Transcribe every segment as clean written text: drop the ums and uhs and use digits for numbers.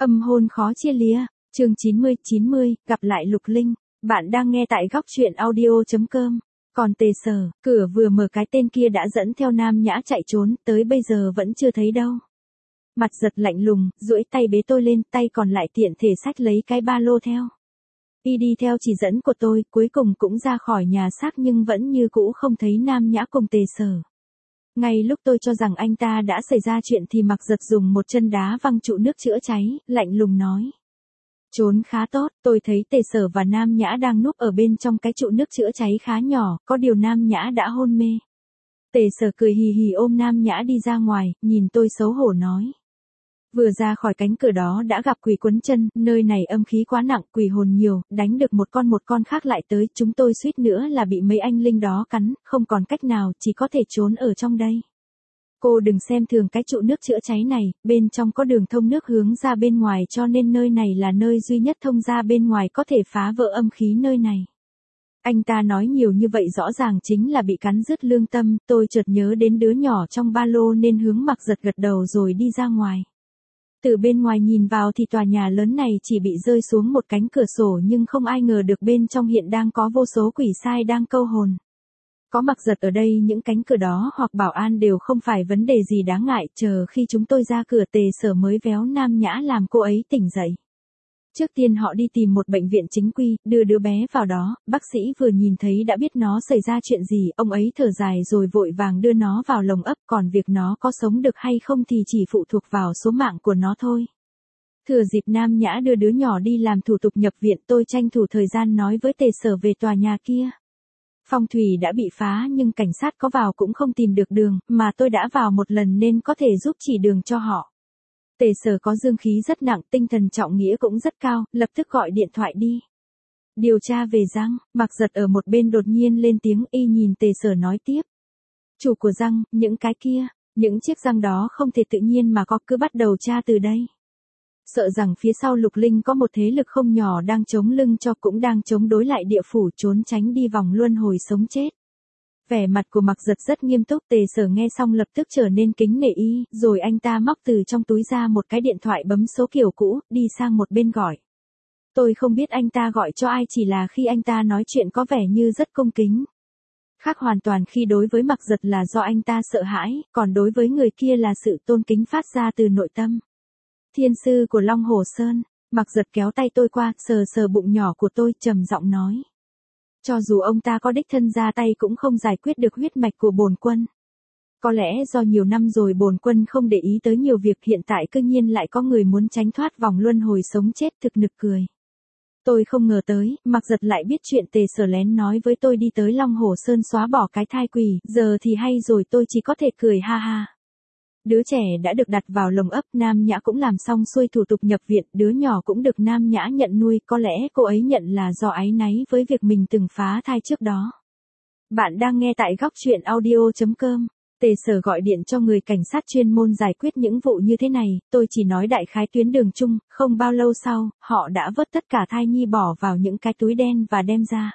Âm hôn khó chia lìa, chương 90, gặp lại Lục Linh. Bạn đang nghe tại góc truyện audio.com. Còn Tề Sở, cửa vừa mở cái tên kia đã dẫn theo Nam Nhã chạy trốn, tới bây giờ vẫn chưa thấy đâu. Mặt giật lạnh lùng, duỗi tay bế tôi lên, tay còn lại tiện thể xách lấy cái ba lô theo. Y đi theo chỉ dẫn của tôi, cuối cùng cũng ra khỏi nhà xác nhưng vẫn như cũ không thấy Nam Nhã cùng Tề Sở. Ngay lúc tôi cho rằng anh ta đã xảy ra chuyện thì Mặc Giật dùng một chân đá văng trụ nước chữa cháy, lạnh lùng nói. Trốn khá tốt, tôi thấy Tề Sở và Nam Nhã đang núp ở bên trong cái trụ nước chữa cháy khá nhỏ, có điều Nam Nhã đã hôn mê. Tề Sở cười hì hì ôm Nam Nhã đi ra ngoài, nhìn tôi xấu hổ nói. Vừa ra khỏi cánh cửa đó đã gặp quỷ quấn chân, nơi này âm khí quá nặng, quỷ hồn nhiều, đánh được một con khác lại tới, chúng tôi suýt nữa là bị mấy anh linh đó cắn, không còn cách nào, chỉ có thể trốn ở trong đây. Cô đừng xem thường cái trụ nước chữa cháy này, bên trong có đường thông nước hướng ra bên ngoài cho nên nơi này là nơi duy nhất thông ra bên ngoài có thể phá vỡ âm khí nơi này. Anh ta nói nhiều như vậy rõ ràng chính là bị cắn rứt lương tâm, tôi chợt nhớ đến đứa nhỏ trong ba lô nên hướng Mặc Giật gật đầu rồi đi ra ngoài. Từ bên ngoài nhìn vào thì tòa nhà lớn này chỉ bị rơi xuống một cánh cửa sổ nhưng không ai ngờ được bên trong hiện đang có vô số quỷ sai đang câu hồn. Có Mặc Giật ở đây những cánh cửa đó hoặc bảo an đều không phải vấn đề gì đáng ngại, chờ khi chúng tôi ra cửa Tề Sở mới véo Nam Nhã làm cô ấy tỉnh dậy. Trước tiên họ đi tìm một bệnh viện chính quy, đưa đứa bé vào đó, bác sĩ vừa nhìn thấy đã biết nó xảy ra chuyện gì, ông ấy thở dài rồi vội vàng đưa nó vào lồng ấp, còn việc nó có sống được hay không thì chỉ phụ thuộc vào số mạng của nó thôi. Thừa dịp Nam Nhã đưa đứa nhỏ đi làm thủ tục nhập viện tôi tranh thủ thời gian nói với Tề Sở về tòa nhà kia. Phong thủy đã bị phá nhưng cảnh sát có vào cũng không tìm được đường, mà tôi đã vào một lần nên có thể giúp chỉ đường cho họ. Tề Sở có dương khí rất nặng, tinh thần trọng nghĩa cũng rất cao, lập tức gọi điện thoại đi. Điều tra về răng, Mặc Giật ở một bên đột nhiên lên tiếng y nhìn Tề Sở nói tiếp. Chủ của răng, những cái kia, những chiếc răng đó không thể tự nhiên mà có, cứ bắt đầu tra từ đây. Sợ rằng phía sau Lục Linh có một thế lực không nhỏ đang chống lưng cho cũng đang chống đối lại địa phủ trốn tránh đi vòng luân hồi sống chết. Vẻ mặt của Mặc Giật rất nghiêm túc Tề Sở nghe xong lập tức trở nên kính nể y, rồi anh ta móc từ trong túi ra một cái điện thoại bấm số kiểu cũ, đi sang một bên gọi. Tôi không biết anh ta gọi cho ai chỉ là khi anh ta nói chuyện có vẻ như rất cung kính. Khác hoàn toàn khi đối với Mặc Giật là do anh ta sợ hãi, còn đối với người kia là sự tôn kính phát ra từ nội tâm. Thiên sư của Long Hồ Sơn, Mặc Giật kéo tay tôi qua, sờ sờ bụng nhỏ của tôi, trầm giọng nói. Cho dù ông ta có đích thân ra tay cũng không giải quyết được huyết mạch của bổn quân. Có lẽ do nhiều năm rồi bổn quân không để ý tới nhiều việc hiện tại cư nhiên lại có người muốn tránh thoát vòng luân hồi sống chết thực nực cười. Tôi không ngờ tới, Mặc Giật lại biết chuyện Tề Sở lén nói với tôi đi tới Long Hồ Sơn xóa bỏ cái thai quỷ, giờ thì hay rồi tôi chỉ có thể cười ha ha. Đứa trẻ đã được đặt vào lồng ấp, Nam Nhã cũng làm xong xuôi thủ tục nhập viện, đứa nhỏ cũng được Nam Nhã nhận nuôi, có lẽ cô ấy nhận là do áy náy với việc mình từng phá thai trước đó. Bạn đang nghe tại góc truyện audio.com. Tề Sở gọi điện cho người cảnh sát chuyên môn giải quyết những vụ như thế này, tôi chỉ nói đại khái tuyến đường chung, không bao lâu sau, họ đã vớt tất cả thai nhi bỏ vào những cái túi đen và đem ra.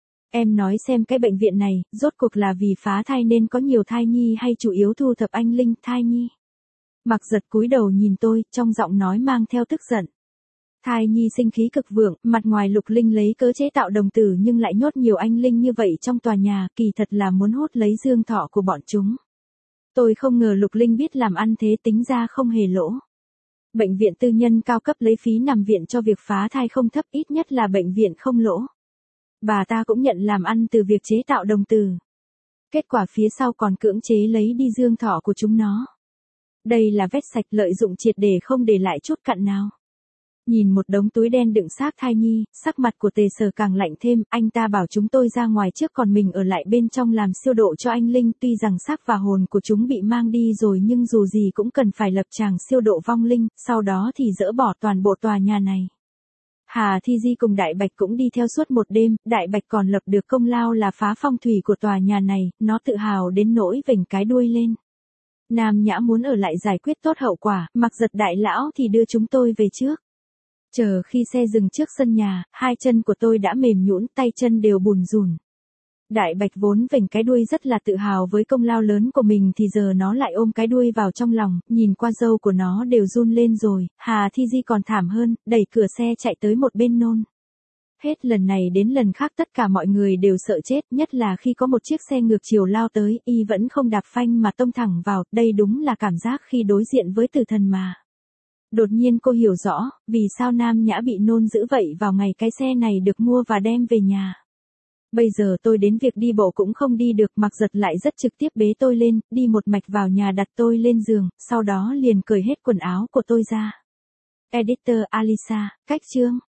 Em nói xem cái bệnh viện này, rốt cuộc là vì phá thai nên có nhiều thai nhi hay chủ yếu thu thập anh linh thai nhi? Mặc Giật cúi đầu nhìn tôi, trong giọng nói mang theo tức giận. Thai nhi sinh khí cực vượng, mặt ngoài Lục Linh lấy cớ chế tạo đồng tử nhưng lại nhốt nhiều anh linh như vậy trong tòa nhà, kỳ thật là muốn hút lấy dương thọ của bọn chúng. Tôi không ngờ Lục Linh biết làm ăn thế tính ra không hề lỗ. Bệnh viện tư nhân cao cấp lấy phí nằm viện cho việc phá thai không thấp, ít nhất là bệnh viện không lỗ. Bà ta cũng nhận làm ăn từ việc chế tạo đồng tử. Kết quả phía sau còn cưỡng chế lấy đi dương thọ của chúng nó. Đây là vét sạch lợi dụng triệt để không để lại chút cặn nào. Nhìn một đống túi đen đựng xác thai nhi, sắc mặt của Tề Sở càng lạnh thêm, anh ta bảo chúng tôi ra ngoài trước còn mình ở lại bên trong làm siêu độ cho anh linh, tuy rằng xác và hồn của chúng bị mang đi rồi nhưng dù gì cũng cần phải lập tràng siêu độ vong linh, sau đó thì dỡ bỏ toàn bộ tòa nhà này. Hà Thi Di cùng Đại Bạch cũng đi theo suốt một đêm, Đại Bạch còn lập được công lao là phá phong thủy của tòa nhà này, nó tự hào đến nỗi vểnh cái đuôi lên. Nam Nhã muốn ở lại giải quyết tốt hậu quả, Mặc Giật đại lão thì đưa chúng tôi về trước. Chờ khi xe dừng trước sân nhà, hai chân của tôi đã mềm nhũn, tay chân đều bùn rùn. Đại Bạch vốn vểnh cái đuôi rất là tự hào với công lao lớn của mình thì giờ nó lại ôm cái đuôi vào trong lòng, nhìn qua râu của nó đều run lên rồi, Hà Thi Di còn thảm hơn, đẩy cửa xe chạy tới một bên nôn. Hết lần này đến lần khác tất cả mọi người đều sợ chết, nhất là khi có một chiếc xe ngược chiều lao tới, y vẫn không đạp phanh mà tông thẳng vào, đây đúng là cảm giác khi đối diện với tử thần mà. Đột nhiên cô hiểu rõ, vì sao Nam Nhã bị nôn dữ vậy vào ngày cái xe này được mua và đem về nhà. Bây giờ tôi đến việc đi bộ cũng không đi được, Mặc Giật lại rất trực tiếp bế tôi lên, đi một mạch vào nhà đặt tôi lên giường, sau đó liền cởi hết quần áo của tôi ra. Editor Alisa, cách chương.